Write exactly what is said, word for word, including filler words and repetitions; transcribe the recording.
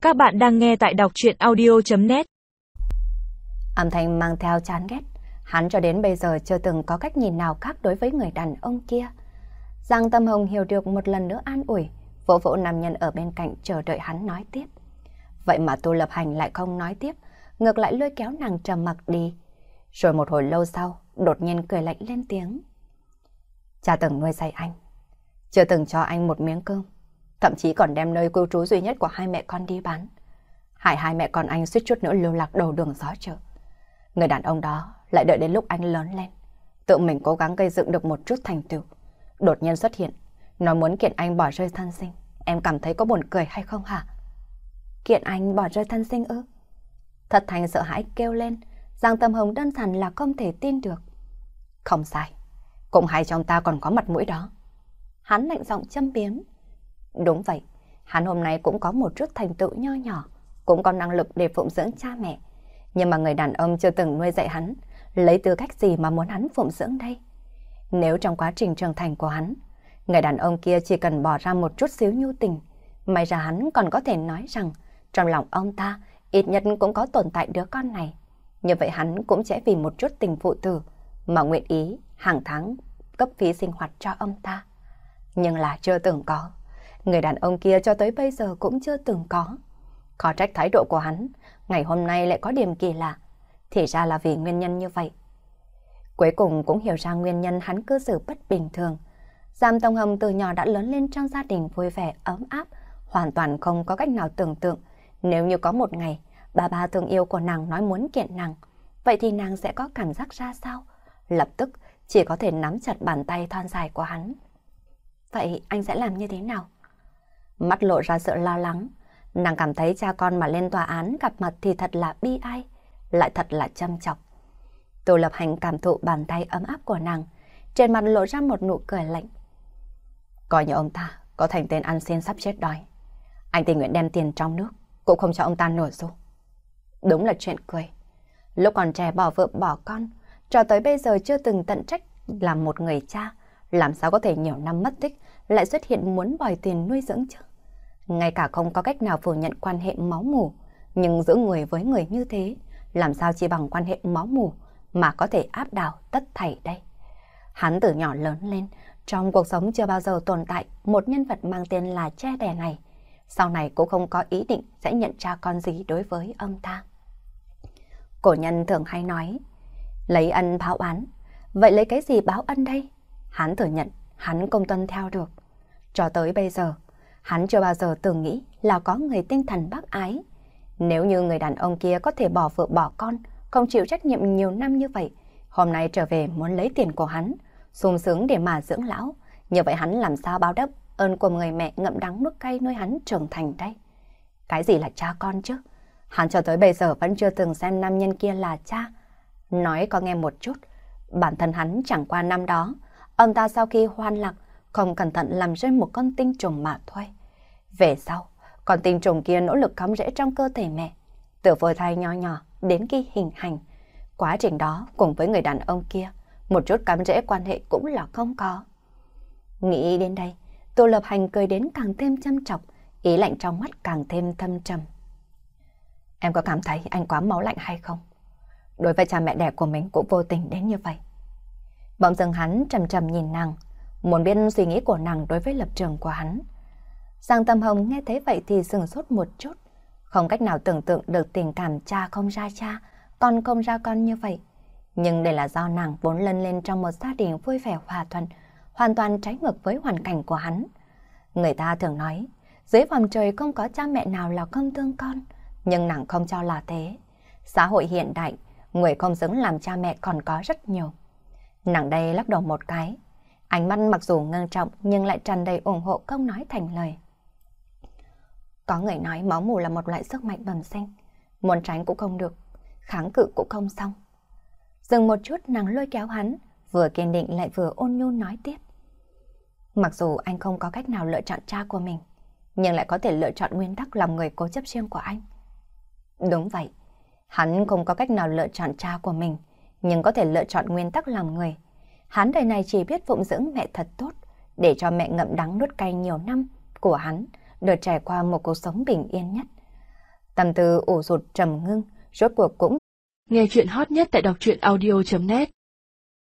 Các bạn đang nghe tại đọc truyện audio chấm net. Âm thanh mang theo chán ghét, hắn cho đến bây giờ chưa từng có cách nhìn nào khác đối với người đàn ông kia. Giang Tâm Hồng hiểu được một lần nữa an ủi, vỗ vỗ nam nhân ở bên cạnh chờ đợi hắn nói tiếp. Vậy mà Tô Lập Hành lại không nói tiếp, ngược lại lôi kéo nàng trầm mặc đi. Rồi một hồi lâu sau, đột nhiên cười lạnh lên tiếng. Cha từng nuôi dạy anh, chưa từng cho anh một miếng cơm, thậm chí còn đem nơi cư trú duy nhất của hai mẹ con đi bán. Hại hai mẹ con anh suýt chút nữa lưu lạc đầu đường xó chợ. Người đàn ông đó lại đợi đến lúc anh lớn lên, tự mình cố gắng gây dựng được một chút thành tựu, đột nhiên xuất hiện, nói muốn kiện anh bỏ rơi thân sinh. Em cảm thấy có buồn cười hay không hả? Kiện anh bỏ rơi thân sinh ư? Thật thành sợ hãi kêu lên. Giang Tâm Hồng đơn giản là không thể tin được. Không sai, cũng hay trong ta còn có mặt mũi đó. Hắn lạnh giọng châm biếm. Đúng vậy, hắn hôm nay cũng có một chút thành tựu nho nhỏ, cũng có năng lực để phụng dưỡng cha mẹ. Nhưng mà người đàn ông chưa từng nuôi dạy hắn, lấy tư cách gì mà muốn hắn phụng dưỡng đây? Nếu trong quá trình trưởng thành của hắn, người đàn ông kia chỉ cần bỏ ra một chút xíu nhu tình, may ra hắn còn có thể nói rằng trong lòng ông ta ít nhất cũng có tồn tại đứa con này. Như vậy hắn cũng sẽ vì một chút tình phụ tử mà nguyện ý hàng tháng cấp phí sinh hoạt cho ông ta. Nhưng là chưa từng có. Người đàn ông kia cho tới bây giờ cũng chưa từng có. Khó trách thái độ của hắn ngày hôm nay lại có điểm kỳ lạ. Thì ra là vì nguyên nhân như vậy. Cuối cùng cũng hiểu ra nguyên nhân hắn cư xử bất bình thường. Giang Tâm Hồng từ nhỏ đã lớn lên trong gia đình vui vẻ ấm áp, hoàn toàn không có cách nào tưởng tượng nếu như có một ngày bà ba thương yêu của nàng nói muốn kiện nàng, vậy thì nàng sẽ có cảm giác ra sao? Lập tức chỉ có thể nắm chặt bàn tay thon dài của hắn. Vậy anh sẽ làm như thế nào? Mắt lộ ra sự lo lắng. Nàng cảm thấy cha con mà lên tòa án gặp mặt thì thật là bi ai, lại thật là châm chọc. Tô Lập Hành cảm thụ bàn tay ấm áp của nàng, trên mặt lộ ra một nụ cười lạnh. Coi như ông ta có thành tên ăn xin sắp chết đói, anh tình nguyện đem tiền trong nước cũng không cho ông ta nổi xu. Đúng là chuyện cười. Lúc còn trẻ bỏ vợ bỏ con, cho tới bây giờ chưa từng tận trách làm một người cha, làm sao có thể nhiều năm mất tích lại xuất hiện muốn bòi tiền nuôi dưỡng chứ? Ngay cả không có cách nào phủ nhận quan hệ máu mủ, nhưng giữa người với người như thế, làm sao chỉ bằng quan hệ máu mủ mà có thể áp đảo tất thảy đây? Hắn từ nhỏ lớn lên, trong cuộc sống chưa bao giờ tồn tại một nhân vật mang tên là cha đẻ này. Sau này cũng không có ý định sẽ nhận cha con gì đối với ông ta. Cổ nhân thường hay nói, lấy ân báo oán. Vậy lấy cái gì báo ân đây? Hắn thừa nhận, hắn không tuân theo được. Cho tới bây giờ, hắn chưa bao giờ từng nghĩ là có người tinh thần bác ái. Nếu như người đàn ông kia có thể bỏ vợ bỏ con, không chịu trách nhiệm nhiều năm như vậy, hôm nay trở về muốn lấy tiền của hắn, sung sướng để mà dưỡng lão, như vậy hắn làm sao báo đáp ơn của người mẹ ngậm đắng nuốt cay nuôi hắn trưởng thành đây? Cái gì là cha con chứ? Hắn cho tới bây giờ vẫn chưa từng xem nam nhân kia là cha. Nói có nghe một chút, bản thân hắn chẳng qua năm đó, ông ta sau khi hoan lạc, không cẩn thận làm rơi một con tinh trùng mà thôi. Về sau, con tinh trùng kia nỗ lực cắm rễ trong cơ thể mẹ, từ phôi thai nhỏ nhỏ đến khi hình thành. Quá trình đó cùng với người đàn ông kia, một chút cắm rễ quan hệ cũng là không có. Nghĩ đến đây, Tô Lập Hành cười đến càng thêm châm chọc, ý lạnh trong mắt càng thêm thâm trầm. Em có cảm thấy anh quá máu lạnh hay không? Đối với cha mẹ đẻ của mình cũng vô tình đến như vậy. Bỗng dưng hắn trầm trầm nhìn nàng, muốn biết suy nghĩ của nàng đối với lập trường của hắn. Giang Tâm Hồng nghe thấy vậy thì sửng sốt một chút, không cách nào tưởng tượng được tình cảm cha không ra cha, con không ra con như vậy. Nhưng đây là do nàng vốn lớn lên trong một gia đình vui vẻ hòa thuận, hoàn toàn trái ngược với hoàn cảnh của hắn. Người ta thường nói, dưới vòng trời không có cha mẹ nào là không thương con, nhưng nàng không cho là thế. Xã hội hiện đại, người không xứng làm cha mẹ còn có rất nhiều. Nàng đây lắc đầu một cái, ánh mắt mặc dù ngưng trọng nhưng lại tràn đầy ủng hộ không nói thành lời. Có người nói máu mủ là một loại sức mạnh bẩm sinh, muốn tránh cũng không được, kháng cự cũng không xong. Dừng một chút nàng lôi kéo hắn, vừa kiên định lại vừa ôn nhu nói tiếp. Mặc dù anh không có cách nào lựa chọn cha của mình, nhưng lại có thể lựa chọn nguyên tắc làm người cố chấp riêng của anh. Đúng vậy, hắn không có cách nào lựa chọn cha của mình, nhưng có thể lựa chọn nguyên tắc làm người. Hắn đời này chỉ biết phụng dưỡng mẹ thật tốt, để cho mẹ ngậm đắng nuốt cay nhiều năm của hắn được trải qua một cuộc sống bình yên nhất. Tâm tư ủ rụt trầm ngưng, rốt cuộc cũng. Nghe chuyện hot nhất tại đọc truyện audio chấm net